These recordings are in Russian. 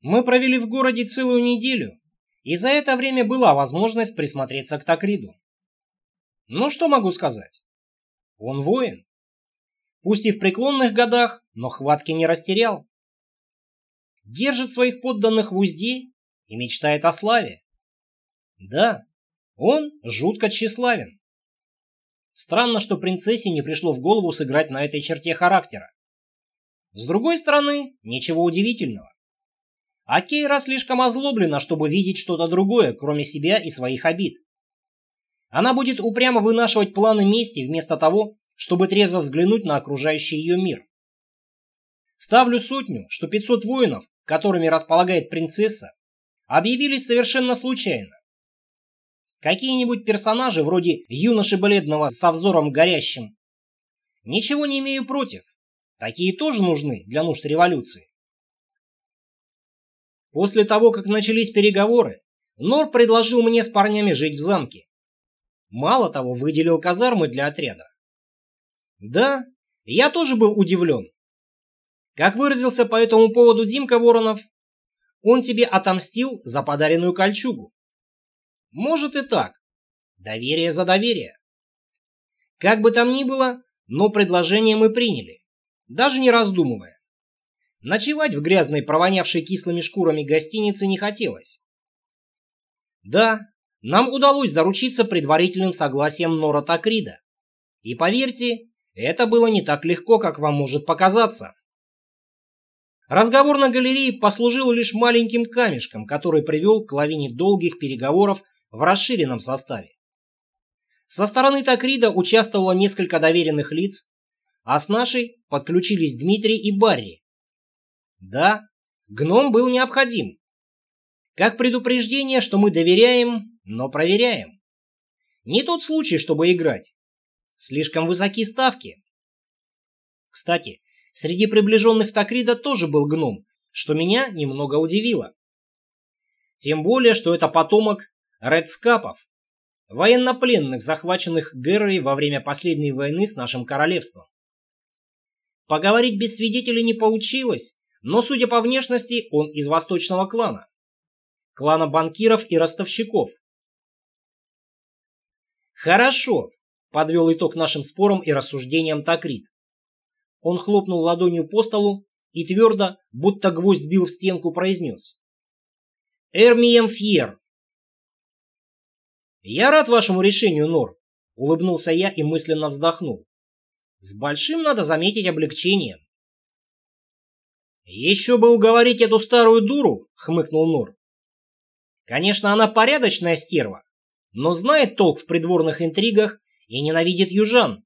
Мы провели в городе целую неделю, и за это время была возможность присмотреться к Такриду. Ну что могу сказать? Он воин. Пусть и в преклонных годах, но хватки не растерял. Держит своих подданных в узде и мечтает о славе. Да, он жутко тщеславен. Странно, что принцессе не пришло в голову сыграть на этой черте характера. С другой стороны, ничего удивительного. А Кейра слишком озлоблена, чтобы видеть что-то другое, кроме себя и своих обид. Она будет упрямо вынашивать планы мести вместо того, чтобы трезво взглянуть на окружающий ее мир. Ставлю сотню, что 500 воинов, которыми располагает принцесса, объявились совершенно случайно. Какие-нибудь персонажи, вроде юноши бледного со взором горящим. Ничего не имею против. Такие тоже нужны для нужд революции. После того, как начались переговоры, Нор предложил мне с парнями жить в замке. Мало того, выделил казармы для отряда. Да, я тоже был удивлен. Как выразился по этому поводу Димка Воронов, он тебе отомстил за подаренную кольчугу. Может и так. Доверие за доверие. Как бы там ни было, но предложение мы приняли, даже не раздумывая. Ночевать в грязной, провонявшей кислыми шкурами гостинице не хотелось. Да, нам удалось заручиться предварительным согласием Нора Такрида. И поверьте, это было не так легко, как вам может показаться. Разговор на галерее послужил лишь маленьким камешком, который привел к лавине долгих переговоров в расширенном составе. Со стороны Такрида участвовало несколько доверенных лиц, а с нашей подключились Дмитрий и Барри. Да, гном был необходим. Как предупреждение, что мы доверяем, но проверяем. Не тот случай, чтобы играть. Слишком высоки ставки. Кстати, среди приближенных Такрида тоже был гном, что меня немного удивило. Тем более, что это потомок редскапов, военнопленных, захваченных Герой во время последней войны с нашим королевством. Поговорить без свидетелей не получилось, но, судя по внешности, он из восточного клана. Клана банкиров и ростовщиков. «Хорошо», — подвел итог нашим спорам и рассуждениям Такрид. Он хлопнул ладонью по столу и твердо, будто гвоздь бил в стенку, произнес. «Эрмием Фьер». «Я рад вашему решению, Нор», — улыбнулся я и мысленно вздохнул. «С большим, надо заметить, облегчением». «Еще бы уговорить эту старую дуру», — хмыкнул Нор. «Конечно, она порядочная стерва, но знает толк в придворных интригах и ненавидит южан».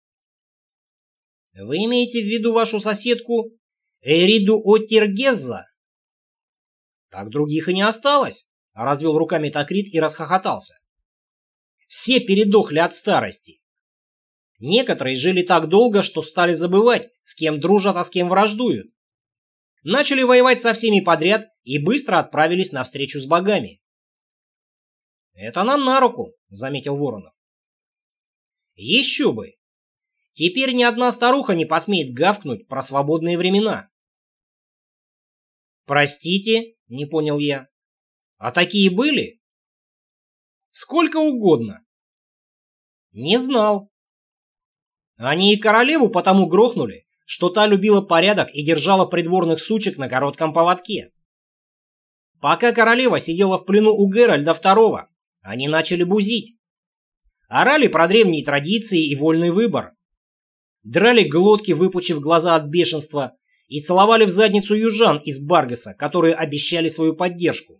«Вы имеете в виду вашу соседку Эриду Отергезза?» «Так других и не осталось», — развел руками Такрид и расхохотался. «Все передохли от старости. Некоторые жили так долго, что стали забывать, с кем дружат, а с кем враждуют. Начали воевать со всеми подряд и быстро отправились на встречу с богами». «Это нам на руку», — заметил Воронов. «Еще бы! Теперь ни одна старуха не посмеет гавкнуть про свободные времена». «Простите», — не понял я. «А такие были?» «Сколько угодно». «Не знал». Они и королеву потому грохнули, что та любила порядок и держала придворных сучек на коротком поводке. Пока королева сидела в плену у Геральда II, они начали бузить. Орали про древние традиции и вольный выбор. Драли глотки, выпучив глаза от бешенства, и целовали в задницу южан из Баргаса, которые обещали свою поддержку.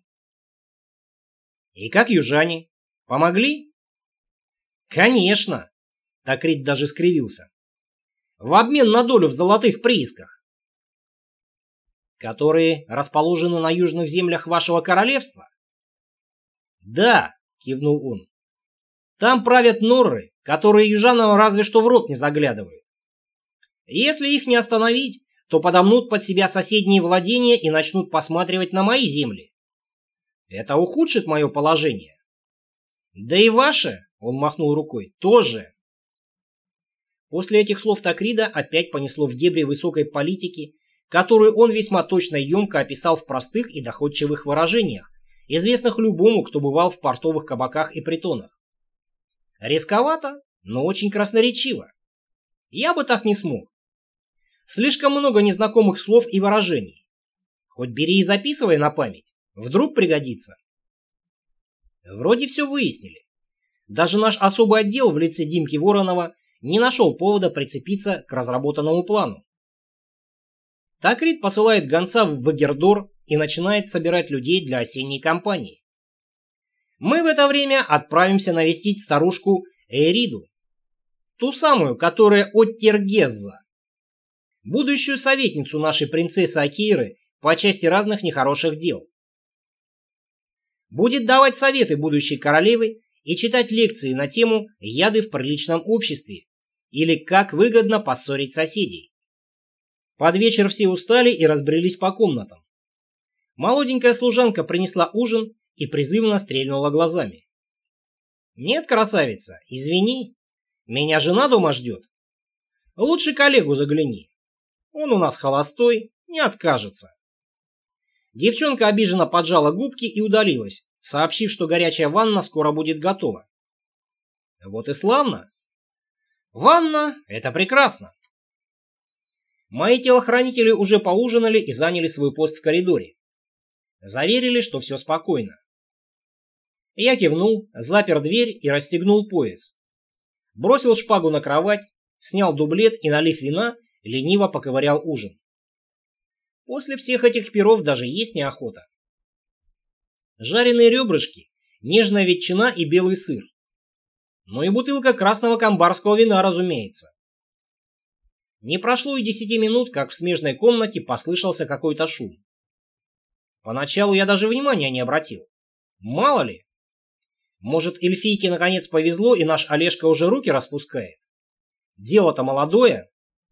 И как южане? Помогли? Конечно! Такрид даже скривился. В обмен на долю в золотых приисках. Которые расположены на южных землях вашего королевства? Да, кивнул он. Там правят норры, которые южанам разве что в рот не заглядывают. Если их не остановить, то подомнут под себя соседние владения и начнут посматривать на мои земли. Это ухудшит мое положение. Да и ваше, он махнул рукой, тоже. После этих слов Такрида опять понесло в дебри высокой политики, которую он весьма точно и емко описал в простых и доходчивых выражениях, известных любому, кто бывал в портовых кабаках и притонах. Рисковато, но очень красноречиво. Я бы так не смог. Слишком много незнакомых слов и выражений. Хоть бери и записывай на память, вдруг пригодится. Вроде все выяснили. Даже наш особый отдел в лице Димки Воронова не нашел повода прицепиться к разработанному плану. Такрит посылает гонца в Вагердор и начинает собирать людей для осенней кампании. Мы в это время отправимся навестить старушку Эриду, ту самую, которая от Тергезза, будущую советницу нашей принцессы Акейры по части разных нехороших дел. Будет давать советы будущей королеве и читать лекции на тему «Яды в приличном обществе» или «Как выгодно поссорить соседей». Под вечер все устали и разбрелись по комнатам. Молоденькая служанка принесла ужин и призывно стрельнула глазами. «Нет, красавица, извини, меня жена дома ждет. Лучше коллегу загляни. Он у нас холостой, не откажется». Девчонка обиженно поджала губки и удалилась, сообщив, что горячая ванна скоро будет готова. Вот и славно. Ванна — это прекрасно. Мои телохранители уже поужинали и заняли свой пост в коридоре. Заверили, что все спокойно. Я кивнул, запер дверь и расстегнул пояс. Бросил шпагу на кровать, снял дублет и, налив вина, лениво поковырял ужин. После всех этих пиров даже есть неохота. Жареные ребрышки, нежная ветчина и белый сыр. Ну и бутылка красного камбарского вина, разумеется. Не прошло и 10 минут, как в смежной комнате послышался какой-то шум. Поначалу я даже внимания не обратил. Мало ли. Может, эльфийке наконец повезло, и наш Олежка уже руки распускает? Дело-то молодое.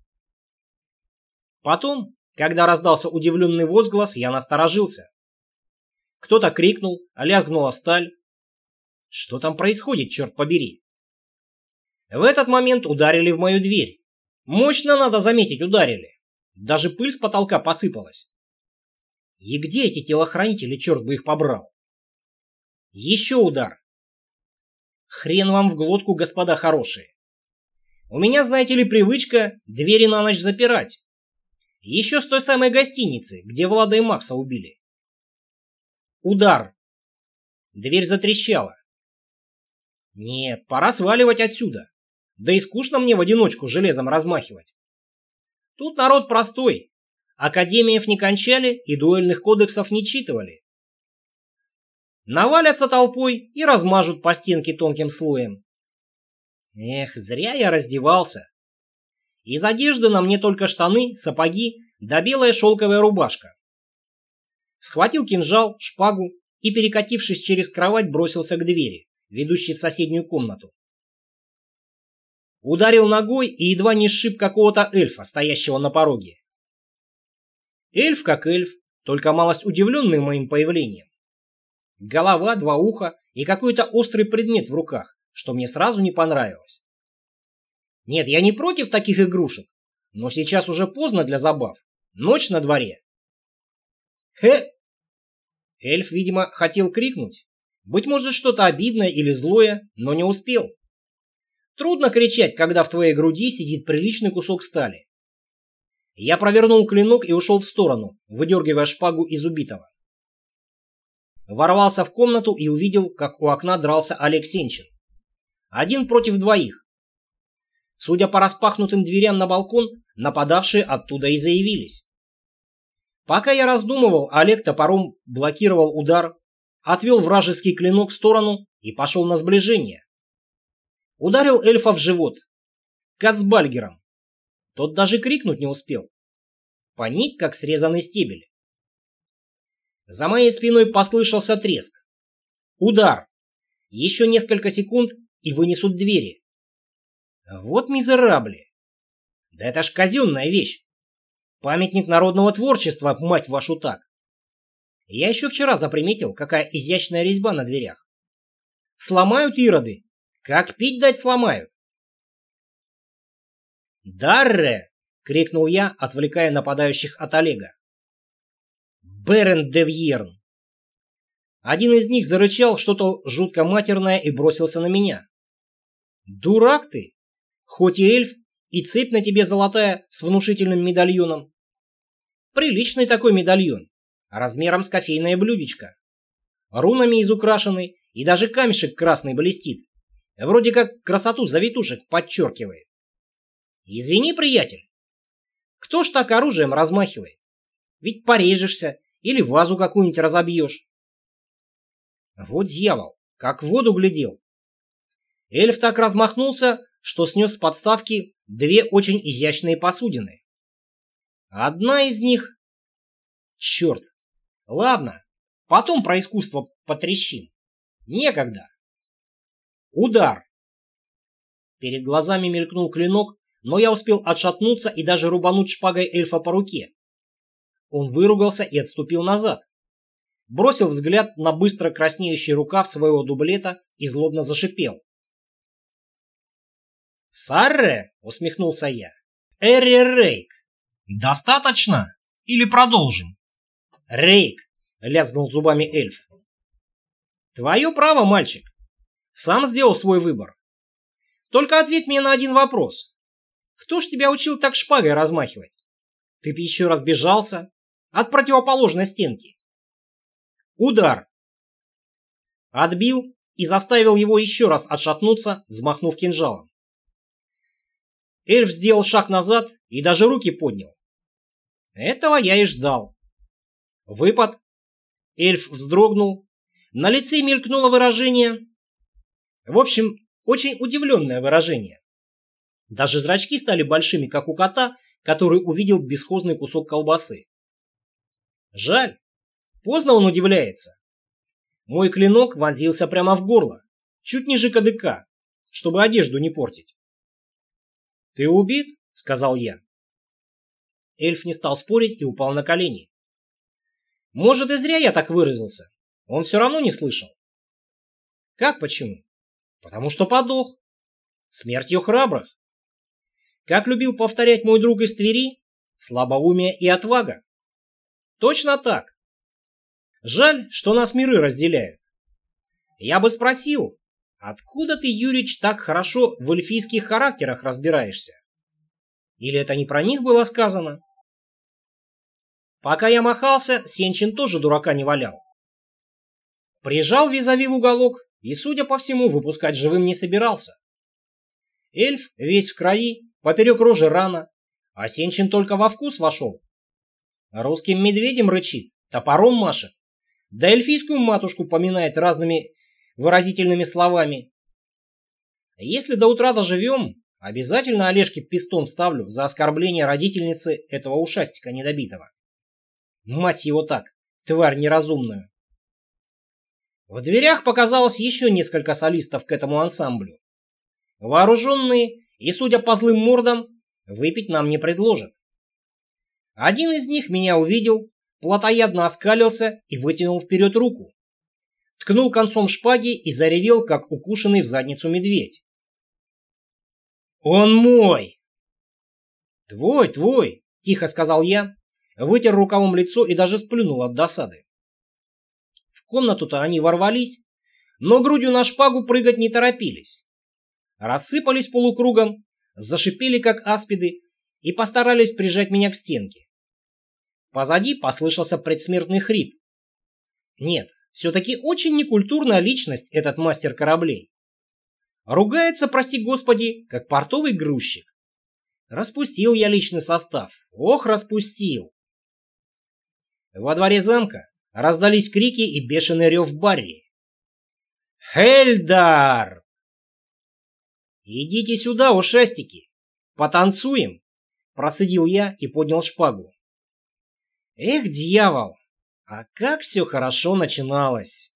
Потом, когда раздался удивленный возглас, я насторожился. Кто-то крикнул, лязгнула сталь. Что там происходит, черт побери? В этот момент ударили в мою дверь. Мощно, надо заметить, ударили. Даже пыль с потолка посыпалась. И где эти телохранители, черт бы их побрал? Еще удар. Хрен вам в глотку, господа хорошие. У меня, знаете ли, привычка двери на ночь запирать. Еще с той самой гостиницы, где Влада и Макса убили. Удар. Дверь затрещала. Нет, пора сваливать отсюда. Да и скучно мне в одиночку железом размахивать. Тут народ простой. Академиев не кончали и дуэльных кодексов не читывали. Навалятся толпой и размажут по стенке тонким слоем. Эх, зря я раздевался. Из одежды на мне только штаны, сапоги да белая шелковая рубашка. Схватил кинжал, шпагу и, перекатившись через кровать, бросился к двери, ведущей в соседнюю комнату. Ударил ногой и едва не сшиб какого-то эльфа, стоящего на пороге. Эльф как эльф, только малость удивленный моим появлением. Голова, 2 уха и какой-то острый предмет в руках, что мне сразу не понравилось. Нет, я не против таких игрушек, но сейчас уже поздно для забав. Ночь на дворе. Хе! Эльф, видимо, хотел крикнуть. Быть может, что-то обидное или злое, но не успел. Трудно кричать, когда в твоей груди сидит приличный кусок стали. Я провернул клинок и ушел в сторону, выдергивая шпагу из убитого. Ворвался в комнату и увидел, как у окна дрался Олег Сенчин. 1 против 2. Судя по распахнутым дверям на балкон, нападавшие оттуда и заявились. Пока я раздумывал, Олег топором блокировал удар, отвел вражеский клинок в сторону и пошел на сближение. Ударил эльфа в живот. Кацбальгером. Тот даже крикнуть не успел. Паник, как срезанный стебель. За моей спиной послышался треск. Удар. Еще несколько секунд и вынесут двери. Вот мизерабли. Да это ж казенная вещь. Памятник народного творчества, мать вашу так. Я еще вчера заприметил, какая изящная резьба на дверях. Сломают ироды. Как пить дать сломают. «Дарре!» крикнул я, отвлекая нападающих от Олега. «Берен де Вьерн!» Один из них зарычал что-то жутко матерное и бросился на меня. «Дурак ты! Хоть и эльф, и цепь на тебе золотая с внушительным медальоном. Приличный такой медальон, размером с кофейное блюдечко. Рунами изукрашенный, и даже камешек красный блестит. Вроде как красоту завитушек подчеркивает. Извини, приятель. Кто ж так оружием размахивает? Ведь порежешься или вазу какую-нибудь разобьешь. Вот дьявол, как в воду глядел. Эльф так размахнулся, что снес с подставки две очень изящные посудины. Одна из них... Черт! Ладно, потом про искусство потрещим. Некогда. Удар! Перед глазами мелькнул клинок, но я успел отшатнуться и даже рубануть шпагой эльфа по руке. Он выругался и отступил назад. Бросил взгляд на быстро краснеющий рукав своего дублета и злобно зашипел. «Сарре!» — усмехнулся я. «Эрри Рейк! Достаточно? Или продолжим?» «Рейк!» — лязгнул зубами эльф. «Твое право, мальчик. Сам сделал свой выбор. Только ответь мне на один вопрос. Кто ж тебя учил так шпагой размахивать? Ты б еще разбежался от противоположной стенки». Удар. Отбил и заставил его еще раз отшатнуться, взмахнув кинжалом. Эльф сделал шаг назад и даже руки поднял. Этого я и ждал. Выпад. Эльф вздрогнул. На лице мелькнуло выражение. В общем, очень удивленное выражение. Даже зрачки стали большими, как у кота, который увидел бесхозный кусок колбасы. Жаль. Поздно он удивляется. Мой клинок вонзился прямо в горло, чуть ниже кадыка, чтобы одежду не портить. «Ты убит?» — сказал я. Эльф не стал спорить и упал на колени. Может, и зря я так выразился. Он все равно не слышал. Как почему? Потому что подох. Смертью храбрых. Как любил повторять мой друг из Твери, слабоумие и отвага. Точно так. Жаль, что нас миры разделяют. Я бы спросил, откуда ты, Юрич, так хорошо в эльфийских характерах разбираешься? Или это не про них было сказано? Пока я махался, Сенчин тоже дурака не валял. Прижал визави в уголок и, судя по всему, выпускать живым не собирался. Эльф весь в крови, поперек рожи рана, а Сенчин только во вкус вошел. Русским медведем рычит, топором машет, да эльфийскую матушку поминает разными выразительными словами. Если до утра доживем, обязательно Олежке пистон ставлю за оскорбление родительницы этого ушастика недобитого. Мать его так, тварь неразумную. В дверях показалось еще несколько солистов к этому ансамблю. Вооруженные и, судя по злым мордам, выпить нам не предложат. Один из них меня увидел, плотоядно оскалился и вытянул вперед руку. Ткнул концом шпаги и заревел, как укушенный в задницу медведь. «Он мой!» «Твой!» — тихо сказал я, вытер рукавом лицо и даже сплюнул от досады. В комнату-то они ворвались, но грудью на шпагу прыгать не торопились. Рассыпались полукругом, зашипели, как аспиды, и постарались прижать меня к стенке. Позади послышался предсмертный хрип. Нет, все-таки очень некультурная личность этот мастер кораблей. Ругается, прости господи, как портовый грузчик. Распустил я личный состав. Ох, распустил. Во дворе замка раздались крики и бешеный рев Барри. «Хельдар!» «Идите сюда, ушастики! Потанцуем!» Процедил я и поднял шпагу. Эх, дьявол! А как все хорошо начиналось!